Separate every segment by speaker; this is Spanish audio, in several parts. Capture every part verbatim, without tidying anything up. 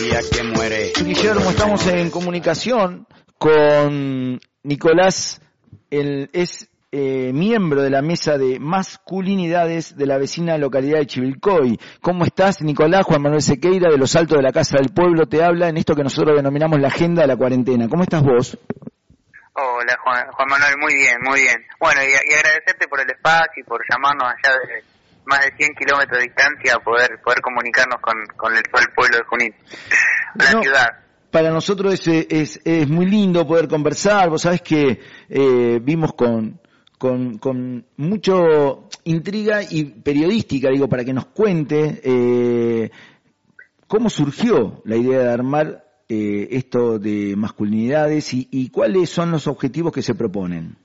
Speaker 1: día que muere.
Speaker 2: Guillermo, estamos en comunicación con Nicolás, él es eh, miembro de la mesa de masculinidades de la vecina localidad de Chivilcoy. ¿Cómo estás, Nicolás? Juan Manuel Sequeira, de los Altos de la Casa del Pueblo, te habla en esto que nosotros denominamos la agenda de la cuarentena. ¿Cómo estás vos?
Speaker 3: Hola, Juan, Juan Manuel, muy bien, muy bien. Bueno, y, y agradecerte por el espacio y por llamarnos allá de más de cien kilómetros de distancia a poder poder comunicarnos con, con el, con el pueblo de Junín, la
Speaker 2: no,
Speaker 3: ciudad.
Speaker 2: Para nosotros es, es, es muy lindo poder conversar. Vos sabés que eh, vimos con, con, con mucho intriga y periodística, digo, para que nos cuente eh, cómo surgió la idea de armar eh, esto de masculinidades y, y cuáles son los objetivos que se proponen.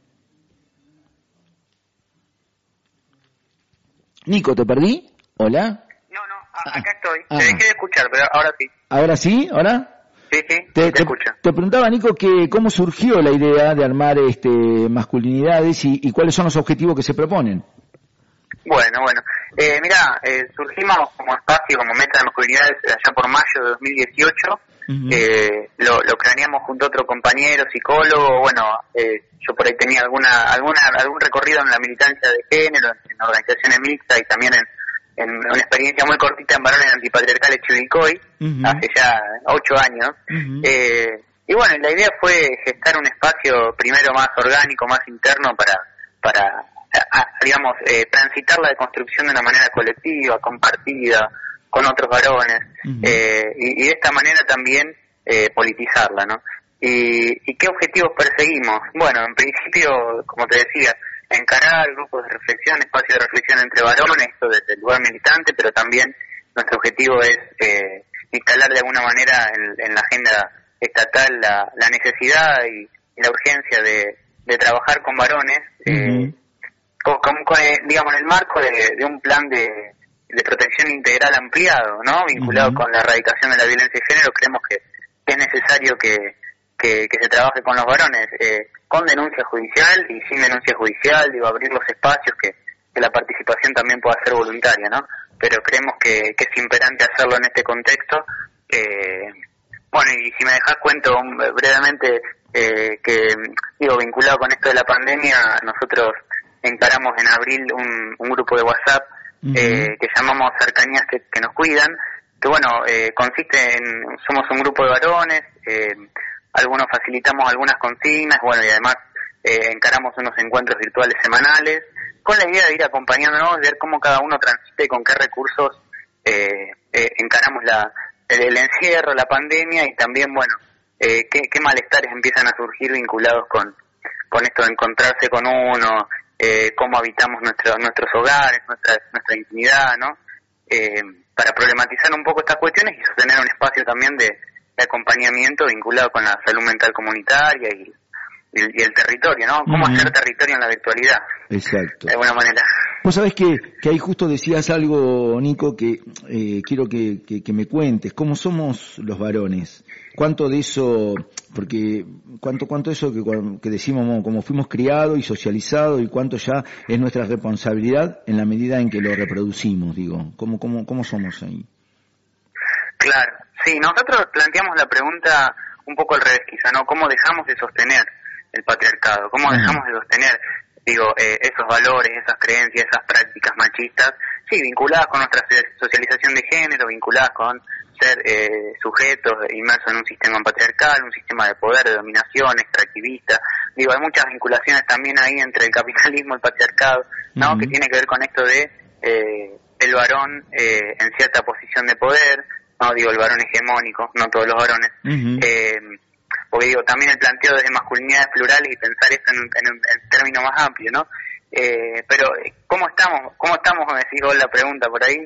Speaker 2: Nico, ¿te perdí? ¿Hola?
Speaker 3: No, no, a, acá estoy.
Speaker 2: Ah.
Speaker 3: Te dejé de escuchar, pero ahora sí.
Speaker 2: ¿Ahora sí? ¿Ahora?
Speaker 3: Sí, sí,
Speaker 2: te,
Speaker 3: te,
Speaker 2: te
Speaker 3: escucho.
Speaker 2: Te preguntaba, Nico, que cómo surgió la idea de armar este masculinidades y, y cuáles son los objetivos que se proponen.
Speaker 3: Bueno, bueno. Eh, mirá, eh, surgimos como espacio, como meta de masculinidades allá por mayo de dos mil dieciocho. Uh-huh. eh, lo, lo craneamos junto a otro compañero, psicólogo. Bueno, eh, yo por ahí tenía alguna, alguna algún recorrido en la militancia de género, en organizaciones mixtas y también en, en una experiencia muy cortita en varones antipatriarcales Chivilcoy, uh-huh. hace ya ocho años. Uh-huh. eh, y bueno, la idea fue gestar un espacio primero más orgánico, más interno para, para a, a, digamos, eh, transitar la deconstrucción de una manera colectiva, compartida, con otros varones, uh-huh. eh, y, y de esta manera también eh, politizarla, ¿no? Y, ¿Y qué objetivos perseguimos? Bueno, en principio, como te decía, encarar grupos de reflexión, espacios de reflexión entre varones, esto desde el lugar militante, pero también nuestro objetivo es eh, instalar de alguna manera en, en la agenda estatal la, la necesidad y, y la urgencia de, de trabajar con varones, uh-huh. eh, con, con, con, digamos, en el marco de, de un plan de de protección integral ampliado, ¿no? Vinculado uh-huh. con la erradicación de la violencia de género. Creemos que es necesario que, que, que se trabaje con los varones, eh, con denuncia judicial y sin denuncia judicial, digo, abrir los espacios, que, que la participación también pueda ser voluntaria, ¿no? Pero creemos que, que es imperante hacerlo en este contexto. Eh, bueno, y si me dejás cuento brevemente eh, que, digo, vinculado con esto de la pandemia, nosotros encaramos en abril un, un grupo de WhatsApp Uh-huh. Eh, que llamamos Cercanías que, que nos cuidan, que bueno, eh, consiste en, somos un grupo de varones, eh, algunos facilitamos algunas consignas, bueno, y además eh, encaramos unos encuentros virtuales semanales, con la idea de ir acompañándonos, ver cómo cada uno transite y con qué recursos eh, eh, encaramos la, el, el encierro, la pandemia, y también, bueno, eh, qué, qué malestares empiezan a surgir vinculados con, con esto de encontrarse con uno, Eh, cómo habitamos nuestro, nuestros hogares, nuestra, nuestra intimidad, ¿no? Eh, para problematizar un poco estas cuestiones y sostener un espacio también de, de acompañamiento vinculado con la salud mental comunitaria y, y, y el territorio, ¿no? Cómo uh-huh. hacer territorio en la virtualidad.
Speaker 2: Exacto.
Speaker 3: De alguna manera.
Speaker 2: Vos sabés que, que ahí justo decías algo, Nico, que eh, quiero que, que, que me cuentes. ¿Cómo somos los varones? ¿Cuánto de eso, porque cuánto cuánto eso que, que decimos como fuimos criados y socializados, y cuánto ya es nuestra responsabilidad en la medida en que lo reproducimos, digo? ¿Cómo, cómo, cómo somos ahí?
Speaker 3: Claro, sí, nosotros planteamos la pregunta un poco al revés quizá, ¿no? ¿Cómo dejamos de sostener el patriarcado? ¿Cómo dejamos de sostener, digo, eh, esos valores, esas creencias, esas prácticas machistas, sí, vinculadas con nuestra socialización de género, vinculadas con ser eh, sujetos inmersos en un sistema patriarcal, un sistema de poder, de dominación, extractivista? Digo, hay muchas vinculaciones también ahí entre el capitalismo y el patriarcado, ¿no? Uh-huh. Que tiene que ver con esto de eh, el varón eh, en cierta posición de poder, no digo el varón hegemónico, no todos los varones, uh-huh. eh, porque digo, también el planteo de masculinidades plurales y pensar esto en, en, en término más amplio, ¿no? Eh, pero, ¿cómo estamos? ¿Cómo estamos? Me decís vos la pregunta por ahí.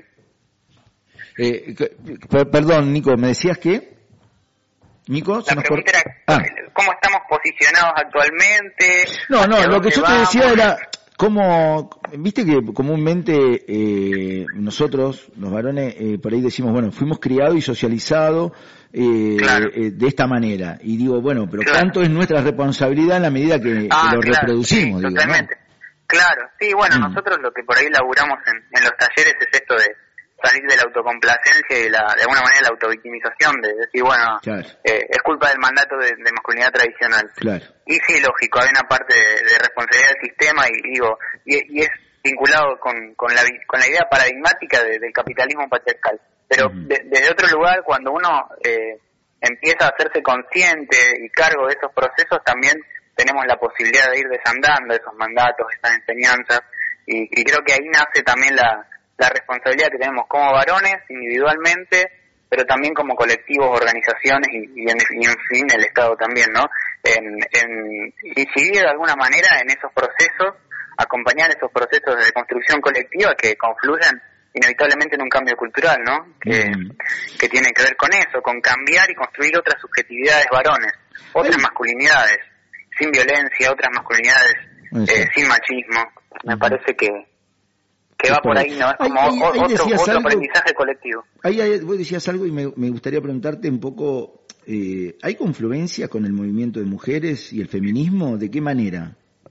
Speaker 2: Eh, p- perdón, Nico, ¿me decías qué? Nico,
Speaker 3: la pregunta por... era, ah. ¿cómo estamos posicionados actualmente?
Speaker 2: No, no, lo que yo
Speaker 3: vamos?
Speaker 2: te decía era, ¿cómo, viste que comúnmente eh, nosotros, los varones, eh, por ahí decimos, bueno, fuimos criados y socializados eh,
Speaker 3: claro.
Speaker 2: eh, de esta manera, y digo, bueno, pero
Speaker 3: claro.
Speaker 2: ¿cuánto es nuestra responsabilidad en la medida que,
Speaker 3: ah,
Speaker 2: que lo
Speaker 3: claro,
Speaker 2: reproducimos?
Speaker 3: Sí,
Speaker 2: digo,
Speaker 3: totalmente.
Speaker 2: ¿no?
Speaker 3: Claro, sí, bueno,
Speaker 2: mm.
Speaker 3: nosotros lo que por ahí laburamos en, en los talleres es esto de salir de la autocomplacencia y de, la, de alguna manera la autovictimización, de decir, bueno, claro. eh, es culpa del mandato de, de masculinidad tradicional.
Speaker 2: Claro.
Speaker 3: Y sí, lógico, hay una parte de, de responsabilidad del sistema y digo, y, y es vinculado con, con, la, con la idea paradigmática de, del capitalismo patriarcal. Pero uh-huh. de, desde otro lugar, cuando uno eh, empieza a hacerse consciente y cargo de esos procesos, también tenemos la posibilidad de ir desandando esos mandatos, esas enseñanzas, y, y creo que ahí nace también la, la responsabilidad que tenemos como varones, individualmente, pero también como colectivos, organizaciones y, y, en, y en fin el Estado también, ¿no? En, en incidir de alguna manera en esos procesos, acompañar esos procesos de construcción colectiva que confluyen inevitablemente en un cambio cultural, ¿no? Que, mm. que tiene que ver con eso, con cambiar y construir otras subjetividades varones, otras Ay. masculinidades, sin violencia, otras masculinidades eh, sin machismo. Me uh-huh. parece que que va por ahí, ¿no? Es como ahí, ahí, ahí otro, otro algo, aprendizaje colectivo.
Speaker 2: Ahí, ahí vos decías algo y me, me gustaría preguntarte un poco, eh, ¿hay confluencia con el movimiento de mujeres y el feminismo? ¿De qué manera?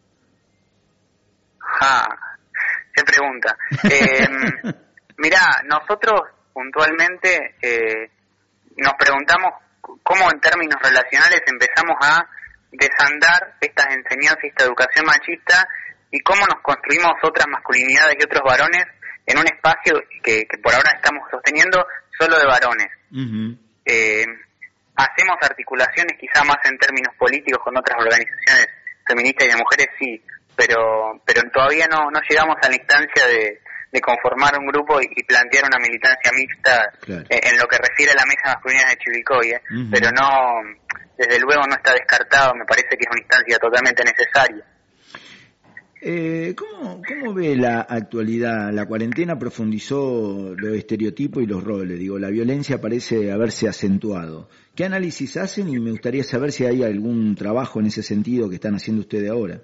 Speaker 3: Ah, qué pregunta. Eh, mirá, nosotros puntualmente eh, nos preguntamos cómo en términos relacionales empezamos a desandar estas enseñanzas y esta educación machista y cómo nos construimos otras masculinidades y otros varones en un espacio que, que por ahora estamos sosteniendo solo de varones. Uh-huh. Eh, hacemos articulaciones quizá más en términos políticos con otras organizaciones feministas y de mujeres, sí, pero pero todavía no, no llegamos a la instancia de, de conformar un grupo y, y plantear una militancia mixta, claro. en, en lo que refiere a la mesa masculina de Chivilcoy, ¿eh? Uh-huh. Pero no, desde luego no está descartado, me parece que es una instancia totalmente necesaria.
Speaker 2: Eh, ¿cómo, ¿Cómo ve la actualidad? La cuarentena profundizó los estereotipos y los roles. Digo, la violencia parece haberse acentuado. ¿Qué análisis hacen? Y me gustaría saber si hay algún trabajo en ese sentido que están haciendo ustedes ahora.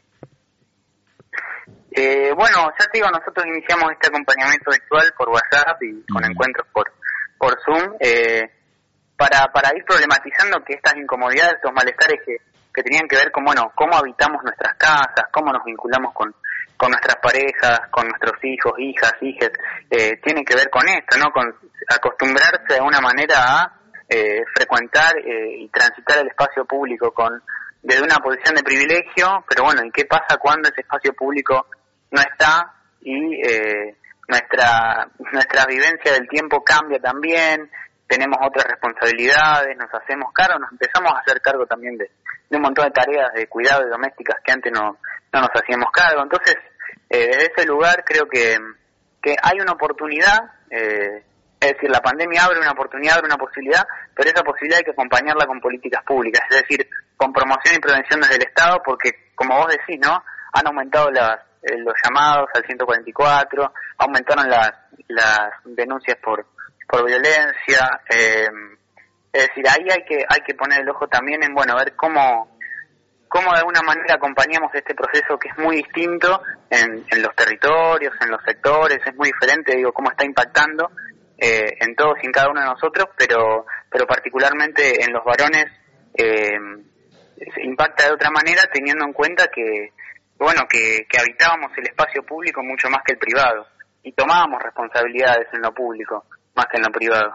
Speaker 3: Eh, bueno, ya te digo, nosotros iniciamos este acompañamiento virtual por WhatsApp y con mm. encuentros por por Zoom eh, para para ir problematizando que estas incomodidades, estos malestares que que tenían que ver con, bueno, cómo habitamos nuestras casas, cómo nos vinculamos con, con nuestras parejas, con nuestros hijos, hijas, hijes, eh, tiene que ver con esto, ¿no? Con acostumbrarse de una manera a eh, frecuentar eh, y transitar el espacio público con desde una posición de privilegio, pero bueno, ¿y qué pasa cuando ese espacio público no está y eh, nuestra nuestra vivencia del tiempo cambia también? Tenemos otras responsabilidades, nos hacemos cargo, nos empezamos a hacer cargo también de, de un montón de tareas de cuidado y domésticas que antes no, no nos hacíamos cargo. Entonces, eh, desde ese lugar creo que, que hay una oportunidad, eh, es decir, la pandemia abre una oportunidad, abre una posibilidad, pero esa posibilidad hay que acompañarla con políticas públicas, es decir, con promoción y prevención desde el Estado, porque, como vos decís, ¿no? Han aumentado las, eh, los llamados al ciento cuarenta y cuatro, aumentaron las, las denuncias por por violencia, eh, es decir, ahí hay que hay que poner el ojo también en, bueno, ver cómo cómo de alguna manera acompañamos este proceso que es muy distinto en, en los territorios, en los sectores, es muy diferente, digo, cómo está impactando eh, en todos y en cada uno de nosotros, pero pero particularmente en los varones eh, impacta de otra manera, teniendo en cuenta que, bueno, que, que habitábamos el espacio público mucho más que el privado y tomábamos responsabilidades en lo público más que en lo privado.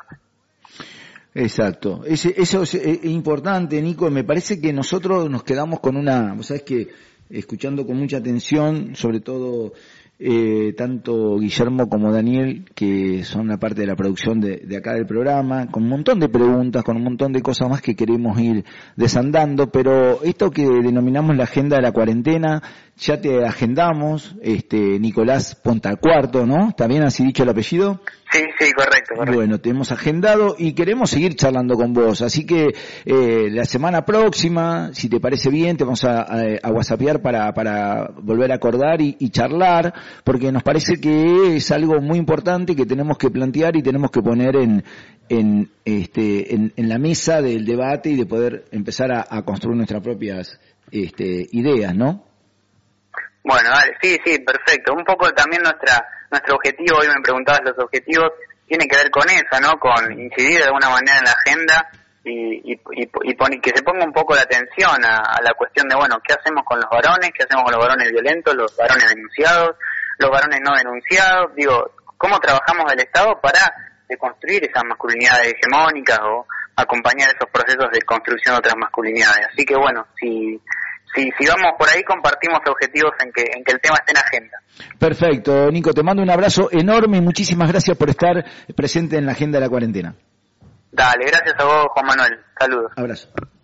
Speaker 2: Exacto. Ese, eso es, es importante, Nico. Me parece que nosotros nos quedamos con una... Vos sabés que, escuchando con mucha atención, sobre todo eh, tanto Guillermo como Daniel, que son la parte de la producción de, de acá del programa, con un montón de preguntas, con un montón de cosas más que queremos ir desandando, pero esto que denominamos la agenda de la cuarentena, ya te agendamos, este Nicolás Pontacuarto, ¿no? ¿Está bien así dicho el apellido?
Speaker 3: Sí, sí, correcto, correcto.
Speaker 2: Bueno, te hemos agendado y queremos seguir charlando con vos, así que eh, la semana próxima, si te parece bien, te vamos a, a, a whatsappear para, para volver a acordar y, y charlar, porque nos parece que es algo muy importante que tenemos que plantear y tenemos que poner en en este en, en la mesa del debate y de poder empezar a, a construir nuestras propias este, ideas, ¿no?
Speaker 3: Bueno, dale, sí, sí, perfecto. Un poco también nuestra nuestro objetivo, hoy me preguntabas los objetivos, tiene que ver con eso, ¿no? Con incidir de alguna manera en la agenda y, y, y, y pon, que se ponga un poco la atención a, a la cuestión de, bueno, ¿qué hacemos con los varones? ¿Qué hacemos con los varones violentos, los varones denunciados, los varones no denunciados? Digo, cómo trabajamos el Estado para deconstruir esas masculinidades hegemónicas o acompañar esos procesos de construcción de otras masculinidades. Así que bueno, si si, si vamos por ahí, compartimos objetivos en que en que el tema esté en agenda.
Speaker 2: Perfecto, Nico, te mando un abrazo enorme y muchísimas gracias por estar presente en la agenda de la cuarentena.
Speaker 3: Dale, gracias a vos, Juan Manuel. Saludos.
Speaker 2: Abrazo.